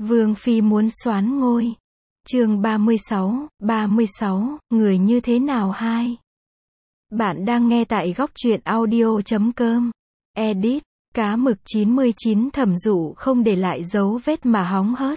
Vương phi muốn soán ngôi. Chương 36, người như thế nào hai. Bạn đang nghe tại góc truyện audio.com. Edit, cá mực 99 Thẩm Dụ không để lại dấu vết mà hóng hớt.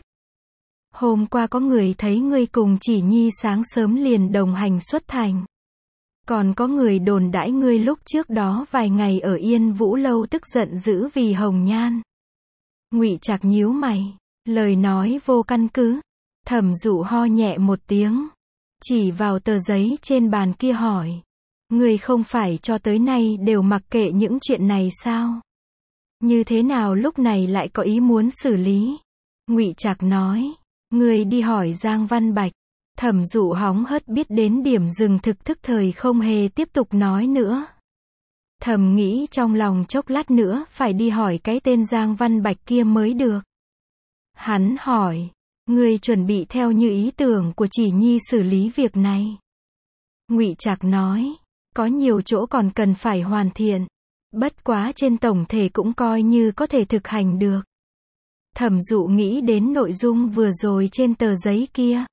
Hôm qua có người thấy ngươi cùng Chỉ Nhi sáng sớm liền đồng hành xuất thành. Còn có người đồn đãi ngươi lúc trước đó vài ngày ở Yên Vũ Lâu tức giận dữ vì Hồng Nhan. Ngụy Trạc nhíu mày, lời nói vô căn cứ. Thẩm Dụ ho nhẹ một tiếng, chỉ vào tờ giấy trên bàn kia hỏi: ngươi không phải cho tới nay đều mặc kệ những chuyện này sao? Như thế nào lúc này lại có ý muốn xử lý? Ngụy Trạc nói: ngươi đi hỏi Giang Văn Bạch. Thẩm Dụ hóng hớt biết đến điểm dừng thực thức thời không hề tiếp tục nói nữa. Thầm nghĩ trong lòng chốc lát nữa phải đi hỏi cái tên Giang Văn Bạch kia mới được. Hắn hỏi: ngươi chuẩn bị theo như ý tưởng của Chỉ Nhi xử lý việc này? Ngụy Trạc nói: có nhiều chỗ còn cần phải hoàn thiện. Bất quá trên tổng thể cũng coi như có thể thực hành được. Thẩm Dụ nghĩ đến nội dung vừa rồi trên tờ giấy kia.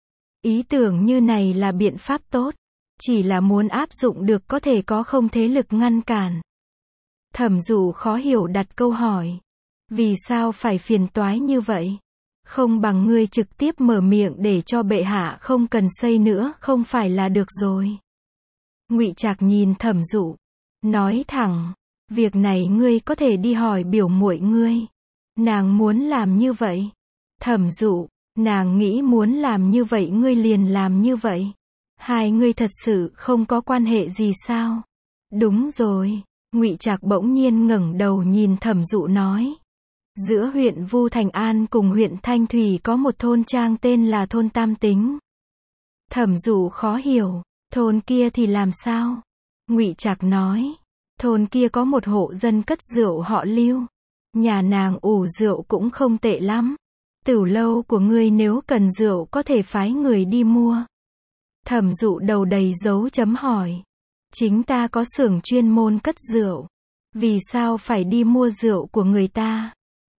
Ý tưởng như này là biện pháp tốt. Chỉ là muốn áp dụng được có thể có không thế lực ngăn cản. Thẩm Dụ khó hiểu đặt câu hỏi: vì sao phải phiền toái như vậy? Không bằng ngươi trực tiếp mở miệng để cho bệ hạ không cần xây nữa không phải là được rồi. Ngụy Trạc nhìn Thẩm Dụ, nói thẳng: việc này ngươi có thể đi hỏi biểu muội ngươi. Nàng muốn làm như vậy. Thẩm Dụ: nàng nghĩ muốn làm như vậy ngươi liền làm như vậy. Hai ngươi thật sự không có quan hệ gì sao? Đúng rồi. Ngụy Trạc bỗng nhiên ngẩng đầu nhìn Thẩm Dụ nói: giữa huyện Vu Thành An cùng huyện Thanh Thủy có một thôn trang tên là thôn Tam Tính. Thẩm Dụ khó hiểu: thôn kia thì làm sao? Ngụy Trạc nói: thôn kia có một hộ dân cất rượu họ Lưu. Nhà nàng ủ rượu cũng không tệ lắm. Tửu lâu của ngươi nếu cần rượu có thể phái người đi mua. Thẩm Dụ đầu đầy dấu chấm hỏi: chính ta có xưởng chuyên môn cất rượu, vì sao phải đi mua rượu của người ta?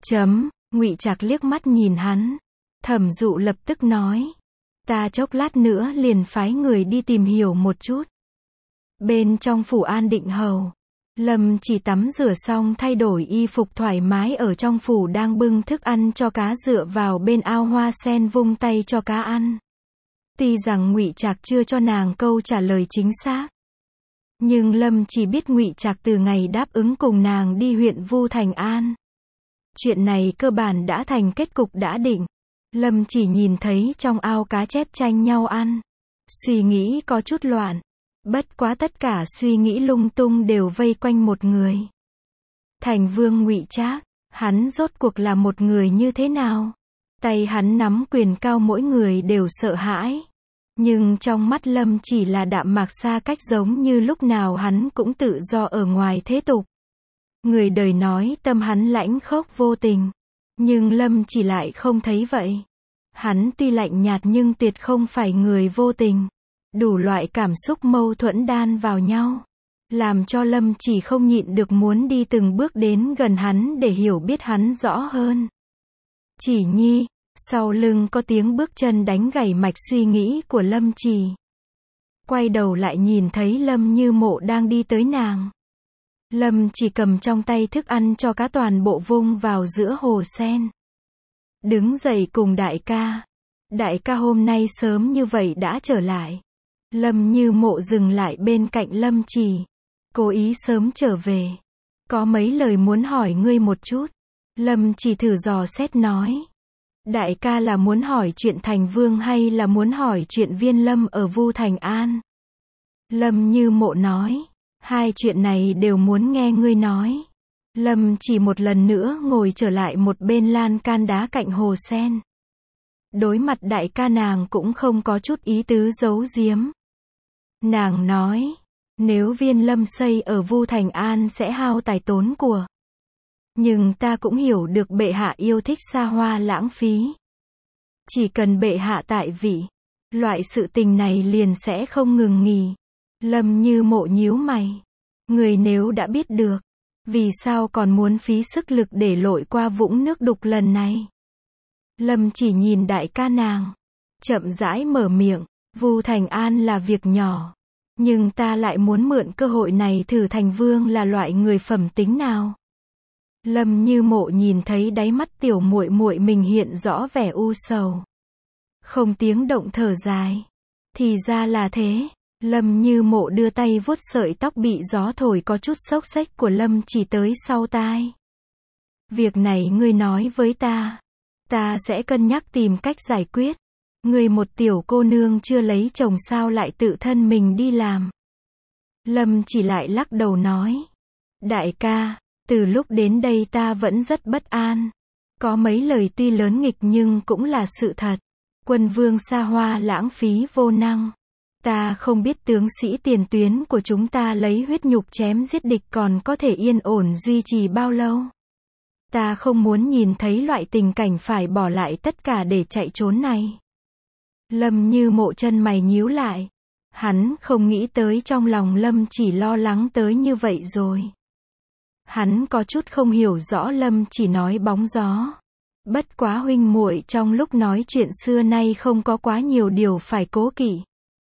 Ngụy Trạc liếc mắt nhìn hắn. Thẩm Dụ lập tức nói: ta chốc lát nữa liền phái người đi tìm hiểu một chút. Bên trong phủ An Định Hầu, Lâm Chỉ tắm rửa xong thay đổi y phục thoải mái ở trong phủ đang bưng thức ăn cho cá dựa vào bên ao hoa sen vung tay cho cá ăn. Tuy rằng Ngụy Trạc chưa cho nàng câu trả lời chính xác, nhưng Lâm Chỉ biết Ngụy Trạc từ ngày đáp ứng cùng nàng đi huyện Vu Thành An, chuyện này cơ bản đã thành kết cục đã định. Lâm Chỉ nhìn thấy trong ao cá chép tranh nhau ăn, suy nghĩ có chút loạn. Bất quá tất cả suy nghĩ lung tung đều vây quanh một người. Thành Vương Ngụy Trác, hắn rốt cuộc là một người như thế nào? Tay hắn nắm quyền cao mỗi người đều sợ hãi. Nhưng trong mắt Lâm Chỉ là đạm mạc xa cách giống như lúc nào hắn cũng tự do ở ngoài thế tục. Người đời nói tâm hắn lãnh khốc vô tình. Nhưng Lâm Chỉ lại không thấy vậy. Hắn tuy lạnh nhạt nhưng tuyệt không phải người vô tình. Đủ loại cảm xúc mâu thuẫn đan vào nhau, làm cho Lâm Chỉ không nhịn được muốn đi từng bước đến gần hắn để hiểu biết hắn rõ hơn. Chỉ Nhi, sau lưng có tiếng bước chân đánh gãy mạch suy nghĩ của Lâm Chỉ. Quay đầu lại nhìn thấy Lâm Như Mộ đang đi tới nàng. Lâm Chỉ cầm trong tay thức ăn cho cá toàn bộ vung vào giữa hồ sen. Đứng dậy cùng đại ca. Đại ca hôm nay sớm như vậy đã trở lại. Lâm Như Mộ dừng lại bên cạnh Lâm Chỉ. Cố ý sớm trở về. Có mấy lời muốn hỏi ngươi một chút. Lâm Chỉ thử dò xét nói. Đại ca là muốn hỏi chuyện Thành Vương hay là muốn hỏi chuyện Viên Lâm ở Vu Thành An? Lâm Như Mộ nói. hai chuyện này đều muốn nghe ngươi nói. Lâm Chỉ một lần nữa ngồi trở lại một bên lan can đá cạnh hồ sen. Đối mặt đại ca nàng cũng không có chút ý tứ giấu giếm. Nàng nói, nếu Viên Lâm xây ở Vu Thành An sẽ hao tài tốn của. Nhưng ta cũng hiểu được bệ hạ yêu thích xa hoa lãng phí. Chỉ cần bệ hạ tại vị, loại sự tình này liền sẽ không ngừng nghỉ. Lâm Như Mộ nhíu mày. Người nếu đã biết được, vì sao còn muốn phí sức lực để lội qua vũng nước đục lần này? Lâm chỉ nhìn đại ca nàng, chậm rãi mở miệng, Vu Thành An là việc nhỏ, nhưng ta lại muốn mượn cơ hội này thử Thành Vương là loại người phẩm tính nào. Lâm Như Mộ nhìn thấy đáy mắt tiểu muội muội mình hiện rõ vẻ u sầu, không tiếng động thở dài. Thì ra là thế. Lâm Như Mộ đưa tay vuốt sợi tóc bị gió thổi có chút xốc xếch của Lâm chỉ tới sau tai. Việc này ngươi nói với ta sẽ cân nhắc tìm cách giải quyết. Ngươi một tiểu cô nương chưa lấy chồng sao lại tự thân mình đi làm. Lâm chỉ lại lắc đầu nói, đại ca, từ lúc đến đây ta vẫn rất bất an. Có mấy lời tuy lớn nghịch nhưng cũng là sự thật. Quân vương xa hoa lãng phí vô năng. Ta không biết tướng sĩ tiền tuyến của chúng ta lấy huyết nhục chém giết địch còn có thể yên ổn duy trì bao lâu. Ta không muốn nhìn thấy loại tình cảnh phải bỏ lại tất cả để chạy trốn này. Lâm Như Mộ chân mày nhíu lại. Hắn không nghĩ tới trong lòng Lâm chỉ lo lắng tới như vậy rồi. Hắn có chút không hiểu rõ Lâm chỉ nói bóng gió. Bất quá huynh muội trong lúc nói chuyện xưa nay không có quá nhiều điều phải cố kỵ.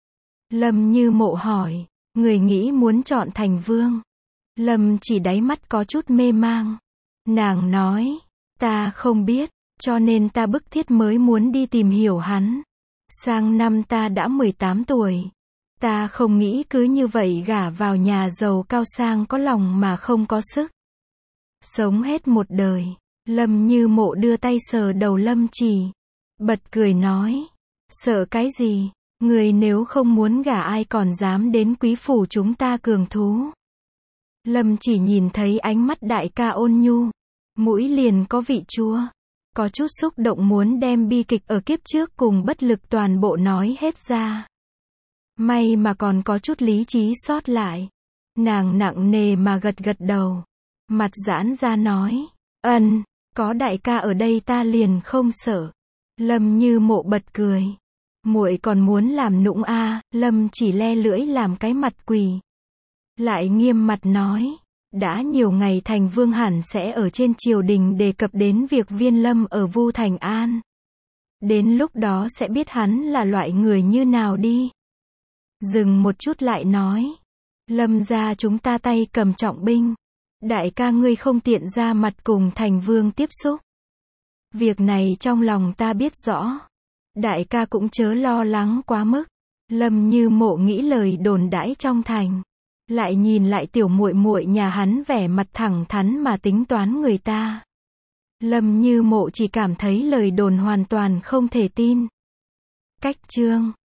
Lâm Như Mộ hỏi, người nghĩ muốn chọn Thành Vương. Lâm chỉ đáy mắt có chút mê mang. Nàng nói, ta không biết, cho nên ta bức thiết mới muốn đi tìm hiểu hắn. Sang năm ta đã 18 tuổi. Ta không nghĩ cứ như vậy gả vào nhà giàu cao sang có lòng mà không có sức. Sống hết một đời. Lâm Như Mộ đưa tay sờ đầu Lâm chỉ. Bật cười nói, sợ cái gì? Người nếu không muốn gả ai còn dám đến quý phủ chúng ta cường thú. Lâm chỉ nhìn thấy ánh mắt đại ca ôn nhu. Mũi liền có vị chua. Có chút xúc động muốn đem bi kịch ở kiếp trước cùng bất lực toàn bộ nói hết ra. May mà còn có chút lý trí sót lại. Nàng nặng nề mà gật gật đầu. Mặt giãn ra nói, có đại ca ở đây ta liền không sợ. Lâm Như Mộ bật cười. Muội còn muốn làm nũng a? Lâm chỉ le lưỡi làm cái mặt quỳ. Lại nghiêm mặt nói, đã nhiều ngày Thành Vương hẳn sẽ ở trên triều đình đề cập đến việc Viên Lâm ở Vu Thành An. Đến lúc đó sẽ biết hắn là loại người như nào đi. Dừng một chút lại nói, Lâm gia chúng ta tay cầm trọng binh. Đại ca ngươi không tiện ra mặt cùng Thành Vương tiếp xúc. Việc này trong lòng ta biết rõ. Đại ca cũng chớ lo lắng quá mức. Lâm Như Mộ nghĩ lời đồn đãi trong thành. Lại nhìn lại tiểu muội muội nhà hắn vẻ mặt thẳng thắn mà tính toán người ta. Lâm Như Mộ chỉ cảm thấy lời đồn hoàn toàn không thể tin. Cách chương